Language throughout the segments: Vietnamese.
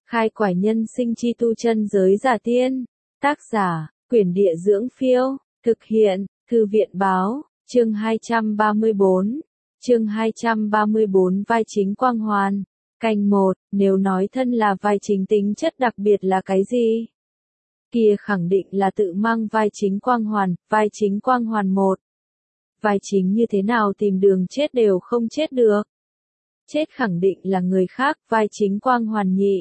Khai quải nhân sinh chi tu chân giới giả tiên. Tác giả, Quyển Địa Dưỡng Phiêu. Thực hiện, Thư viện Báo. Chương 234. Chương 234 vai chính quang hoàn. Canh 1, nếu nói thân là vai chính tính chất đặc biệt là cái gì? Kia khẳng định là tự mang vai chính quang hoàn, vai chính quang hoàn 1. Vai chính như thế nào tìm đường chết đều không chết được. Chết khẳng định là người khác, vai chính quang hoàn nhị.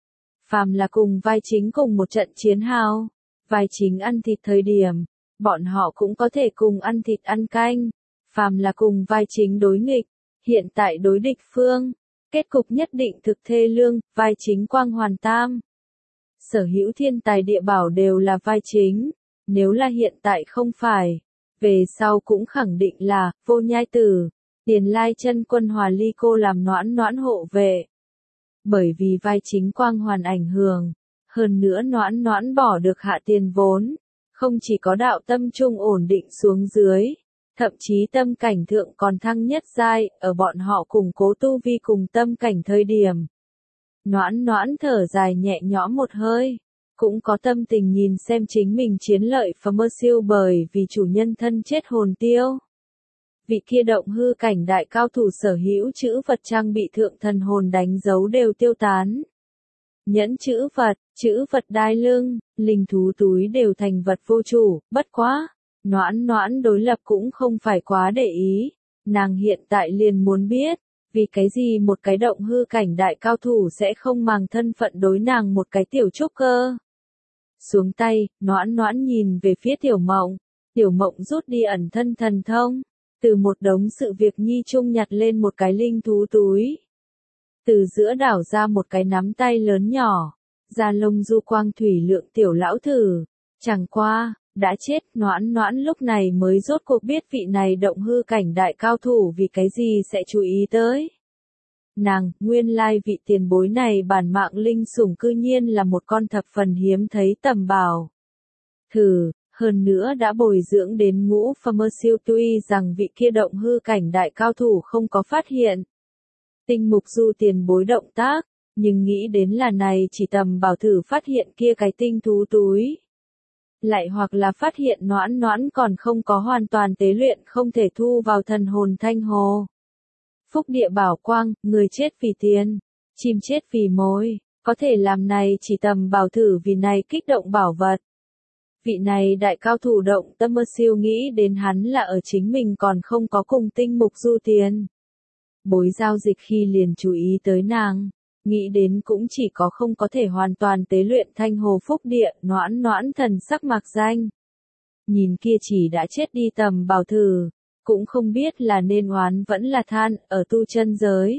Phàm là cùng vai chính cùng một trận chiến hào, vai chính ăn thịt thời điểm, bọn họ cũng có thể cùng ăn thịt ăn canh. Phàm là cùng vai chính đối nghịch, hiện tại đối địch phương, kết cục nhất định thực thê lương, vai chính quang hoàn tam. Sở hữu thiên tài địa bảo đều là vai chính, nếu là hiện tại không phải, về sau cũng khẳng định là Vô Nhai Tử, Tiền Lai Chân Quân Hòa Ly Cô làm noãn noãn hộ vệ. Bởi vì vai chính quang hoàn ảnh hưởng, hơn nữa noãn noãn bỏ được hạ tiền vốn, không chỉ có đạo tâm trung ổn định xuống dưới, thậm chí tâm cảnh thượng còn thăng nhất giai, ở bọn họ củng cố tu vi cùng tâm cảnh thời điểm. Noãn noãn thở dài nhẹ nhõm một hơi, cũng có tâm tình nhìn xem chính mình chiến lợi và mơ siêu bởi vì chủ nhân thân chết hồn tiêu. Vị kia động hư cảnh đại cao thủ sở hữu chữ vật trang bị thượng thần hồn đánh dấu đều tiêu tán. Nhẫn chữ vật đai lưng, linh thú túi đều thành vật vô chủ, bất quá. Noãn noãn đối lập cũng không phải quá để ý, nàng hiện tại liền muốn biết, vì cái gì một cái động hư cảnh đại cao thủ sẽ không màng thân phận đối nàng một cái tiểu trúc cơ. Xuống tay, noãn noãn nhìn về phía tiểu mộng rút đi ẩn thân thần thông, từ một đống sự việc nhi chung nhặt lên một cái linh thú túi. Từ giữa đảo ra một cái nắm tay lớn nhỏ, da lông du quang thủy lượng tiểu lão thử, chẳng qua. Đã chết, noãn noãn lúc này mới rốt cuộc biết vị này động hư cảnh đại cao thủ vì cái gì sẽ chú ý tới. Nàng, nguyên lai vị tiền bối này bản mạng linh sủng cư nhiên là một con thập phần hiếm thấy tầm bảo. Hơn nữa đã bồi dưỡng đến ngũ pha mơ siêu tuy rằng vị kia động hư cảnh đại cao thủ không có phát hiện. Tinh mục du tiền bối động tác, nhưng nghĩ đến là này chỉ tầm bảo thử phát hiện kia cái tinh thú túi. Lại hoặc là phát hiện noãn noãn còn không có hoàn toàn tế luyện không thể thu vào thần hồn thanh hồ. Phúc địa bảo quang, người chết vì tiền, chim chết vì mối, có thể làm này chỉ tầm bảo thử vì này kích động bảo vật. Vị này đại cao thủ động tâm mơ siêu nghĩ đến hắn là ở chính mình còn không có cùng tinh mục du tiền. Bối giao dịch khi liền chú ý tới nàng. Nghĩ đến cũng chỉ có không có thể hoàn toàn tế luyện thanh hồ phúc địa, noãn noãn thần sắc mạc danh. Nhìn kia chỉ đã chết đi tầm bảo thử, cũng không biết là nên oán vẫn là than, ở tu chân giới.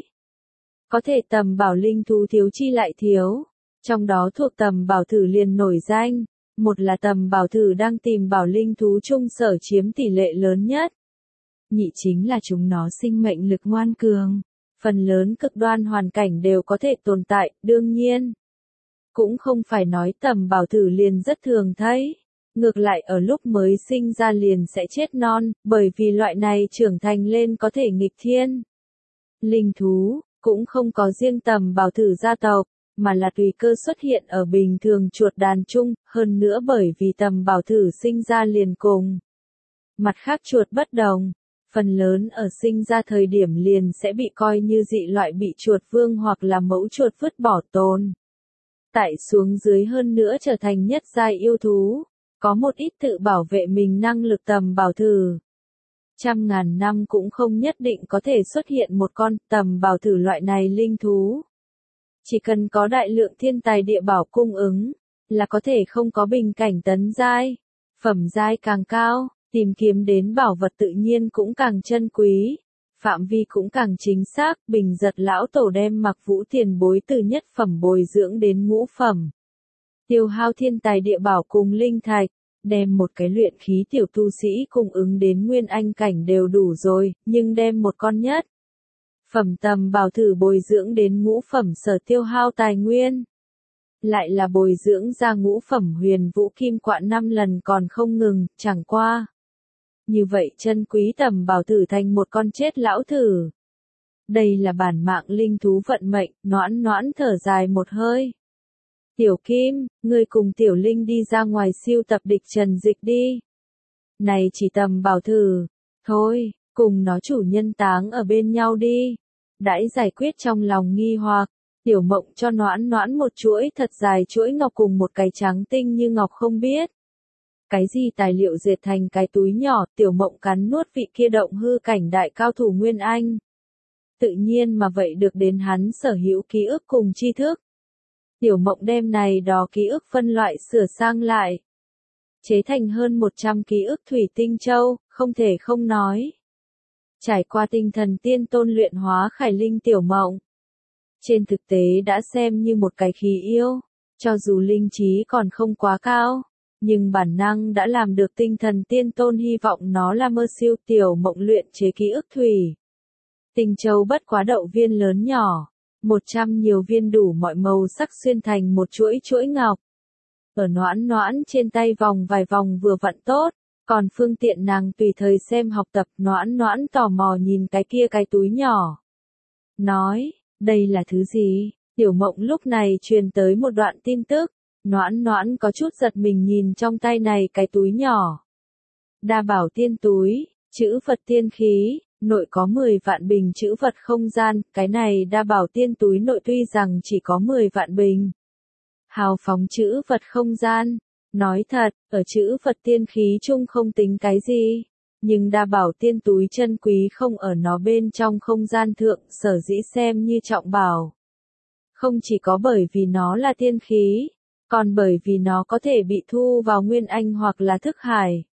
Có thể tầm bảo linh thú thiếu chi lại thiếu, trong đó thuộc tầm bảo thử liền nổi danh, một là tầm bảo thử đang tìm bảo linh thú chung sở chiếm tỷ lệ lớn nhất. Nhị chính là chúng nó sinh mệnh lực ngoan cường. Phần lớn cực đoan hoàn cảnh đều có thể tồn tại, đương nhiên. Cũng không phải nói tầm bảo thử liền rất thường thấy. Ngược lại ở lúc mới sinh ra liền sẽ chết non, bởi vì loại này trưởng thành lên có thể nghịch thiên. Linh thú, cũng không có riêng tầm bảo thử gia tộc, mà là tùy cơ xuất hiện ở bình thường chuột đàn chung, hơn nữa bởi vì tầm bảo thử sinh ra liền cùng. Mặt khác chuột bất đồng. Phần lớn ở sinh ra thời điểm liền sẽ bị coi như dị loại bị chuột vương hoặc là mẫu chuột vứt bỏ tồn. Tại xuống dưới hơn nữa trở thành nhất giai yêu thú, có một ít tự bảo vệ mình năng lực tầm bảo thử. Trăm ngàn năm cũng không nhất định có thể xuất hiện một con tầm bảo thử loại này linh thú. Chỉ cần có đại lượng thiên tài địa bảo cung ứng, là có thể không có bình cảnh tấn giai, phẩm giai càng cao. Tìm kiếm đến bảo vật tự nhiên cũng càng chân quý, phạm vi cũng càng chính xác, bình giật lão tổ đem mặc vũ tiền bối từ nhất phẩm bồi dưỡng đến ngũ phẩm. Tiêu hao thiên tài địa bảo cùng linh thạch, đem một cái luyện khí tiểu tu sĩ cung ứng đến nguyên anh cảnh đều đủ rồi, nhưng đem một con nhất phẩm tầm bảo thử bồi dưỡng đến ngũ phẩm sở tiêu hao tài nguyên. Lại là bồi dưỡng ra ngũ phẩm huyền vũ kim quạ 5 lần còn không ngừng, chẳng qua. Như vậy chân quý tầm bảo thử thành một con chết lão thử. Đây là bản mạng linh thú vận mệnh, noãn noãn thở dài một hơi. Tiểu Kim, ngươi cùng Tiểu Linh đi ra ngoài siêu tập địch Trần Dịch đi. Này chỉ tầm bảo thử, thôi, cùng nó chủ nhân táng ở bên nhau đi. Đãi giải quyết trong lòng nghi hoặc, Tiểu Mộng cho Noãn Noãn một chuỗi thật dài chuỗi ngọc cùng một cái trắng tinh như ngọc không biết. Cái gì tài liệu dệt thành cái túi nhỏ, Tiểu Mộng cắn nuốt vị kia động hư cảnh đại cao thủ Nguyên Anh. Tự nhiên mà vậy được đến hắn sở hữu ký ức cùng tri thức. Tiểu Mộng đem này đó ký ức phân loại sửa sang lại. Chế thành hơn 100 ký ức thủy tinh châu, không thể không nói. Trải qua tinh thần tiên tôn luyện hóa Khải Linh Tiểu Mộng. Trên thực tế đã xem như một cái khí yêu, cho dù linh trí còn không quá cao, nhưng bản năng đã làm được tinh thần tiên tôn hy vọng nó là mơ siêu Tiểu Mộng luyện chế ký ức thủy. Tinh châu bất quá đậu viên lớn nhỏ, 100 nhiều viên đủ mọi màu sắc xuyên thành một chuỗi chuỗi ngọc. Ở Noãn Noãn trên tay vòng vài vòng vừa vặn tốt, còn phương tiện nàng tùy thời xem học tập. Noãn Noãn tò mò nhìn cái kia cái túi nhỏ. Nói, đây là thứ gì? Tiểu Mộng lúc này truyền tới một đoạn tin tức. Noãn Noãn có chút giật mình nhìn trong tay này cái túi nhỏ. Đa bảo tiên túi, chữ Phật tiên khí. Nội có 10 vạn bình chữ vật không gian, cái này đa bảo tiên túi nội tuy rằng chỉ có 10 vạn bình. Hào phóng chữ vật không gian, nói thật, ở chữ Phật tiên khí chung không tính cái gì, nhưng đa bảo tiên túi chân quý không ở nó bên trong không gian thượng, sở dĩ xem như trọng bảo. Không chỉ có bởi vì nó là tiên khí, còn bởi vì nó có thể bị thu vào Nguyên Anh hoặc là thức hải.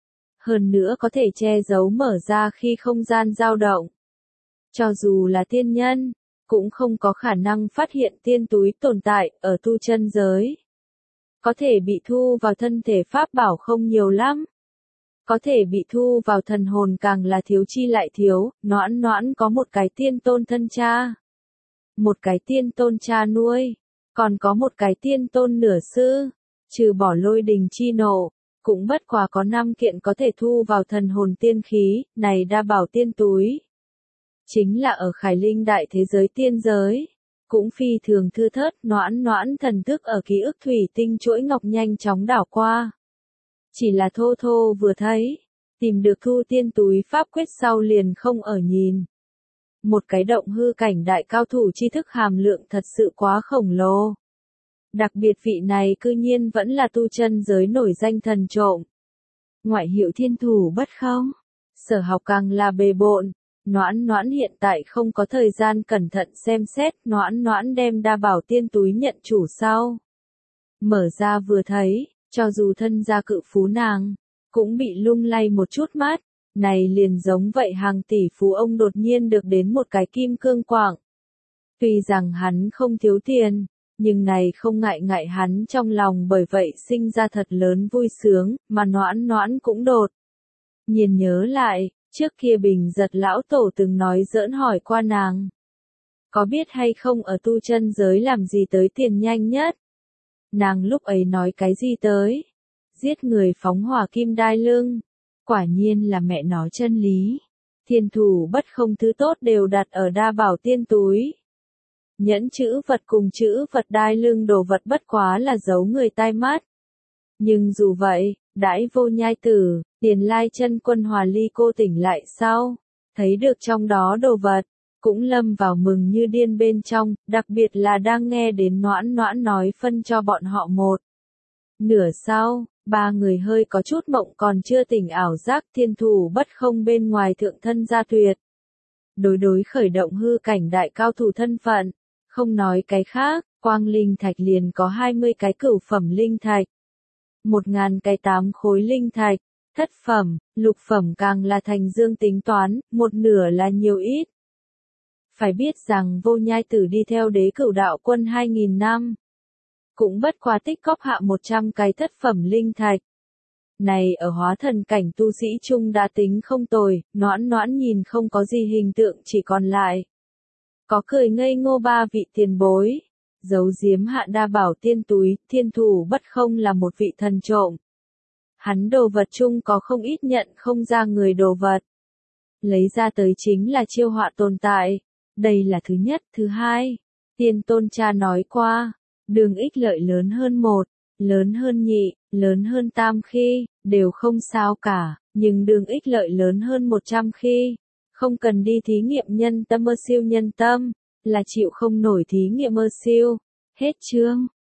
Hơn nữa có thể che giấu mở ra khi không gian dao động. Cho dù là tiên nhân, cũng không có khả năng phát hiện tiên túi tồn tại ở tu chân giới. Có thể bị thu vào thân thể pháp bảo không nhiều lắm. Có thể bị thu vào thần hồn càng là thiếu chi lại thiếu. Noãn Noãn có một cái tiên tôn thân cha. Một cái tiên tôn cha nuôi. Còn có một cái tiên tôn nửa sư. Trừ bỏ lôi đình chi nộ. Cũng bất quá có 5 kiện có thể thu vào thần hồn tiên khí, này đa bảo tiên túi. Chính là ở Khải Linh đại thế giới tiên giới. Cũng phi thường thưa thớt. Noãn Noãn thần thức ở ký ức thủy tinh chuỗi ngọc nhanh chóng đảo qua. Chỉ là thô thô vừa thấy, tìm được thu tiên túi pháp quyết sau liền không ở nhìn. Một cái động hư cảnh đại cao thủ tri thức hàm lượng thật sự quá khổng lồ. Đặc biệt vị này cư nhiên vẫn là tu chân giới nổi danh thần trộm. Ngoại hiệu thiên thủ bất không. Sở học càng là bề bộn. Noãn Noãn hiện tại không có thời gian cẩn thận xem xét. Noãn Noãn đem đa bảo tiên túi nhận chủ sau. Mở ra vừa thấy, cho dù thân gia cự phú nàng, cũng bị lung lay một chút mắt. Này liền giống vậy hàng tỷ phú ông đột nhiên được đến một cái kim cương quạng. Tuy rằng hắn không thiếu tiền, nhưng này không ngại hắn trong lòng bởi vậy sinh ra thật lớn vui sướng, mà Noãn Noãn cũng đột nhiên nhớ lại, trước kia Bình Giật lão tổ từng nói giỡn hỏi qua nàng. Có biết hay không ở tu chân giới làm gì tới tiền nhanh nhất? Nàng lúc ấy nói cái gì tới? Giết người phóng hỏa kim đai lưng. Quả nhiên là mẹ nói chân lý. Thiên thủ bất không thứ tốt đều đặt ở đa bảo tiên túi. Nhẫn chữ vật cùng chữ vật đai lưng đồ vật bất quá là giấu người tai mắt. Nhưng dù vậy, đãi Vô Nhai Tử, Tiền Lai Chân Quân Hòa Ly cô tỉnh lại sau, thấy được trong đó đồ vật, cũng lâm vào mừng như điên bên trong, đặc biệt là đang nghe đến Noãn Noãn nói phân cho bọn họ một. Nửa sau, ba người hơi có chút mộng còn chưa tỉnh ảo giác thiên thủ bất không bên ngoài thượng thân gia tuyệt. Đối khởi động hư cảnh đại cao thủ thân phận, không nói cái khác, quang linh thạch liền có 20 cái cửu phẩm linh thạch. 1000 cái 8 khối linh thạch, thất phẩm, lục phẩm càng là thành dương tính toán, một nửa là nhiều ít. Phải biết rằng Vô Nhai Tử đi theo đế cửu đạo quân 2000 năm. Cũng bất quá tích góp hạ 100 cái thất phẩm linh thạch. Này ở hóa thần cảnh tu sĩ chung đã tính không tồi, Noãn Noãn nhìn không có gì hình tượng chỉ còn lại. Có cười ngây ngô ba vị tiền bối. Giấu giếm hạ đa bảo tiên túi, thiên thủ bất không là một vị thần trộm. Hắn đồ vật chung có không ít nhận không ra người đồ vật. Lấy ra tới chính là chiêu họa tồn tại. Đây là thứ nhất, thứ hai. Tiên tôn cha nói qua, Đường ích lợi lớn hơn 1, lớn hơn nhị, lớn hơn tam khi, đều không sao cả, nhưng đường ích lợi lớn hơn 100 khi, không cần đi thí nghiệm nhân tâm siêu nhân tâm, là chịu không nổi thí nghiệm siêu. Hết chương.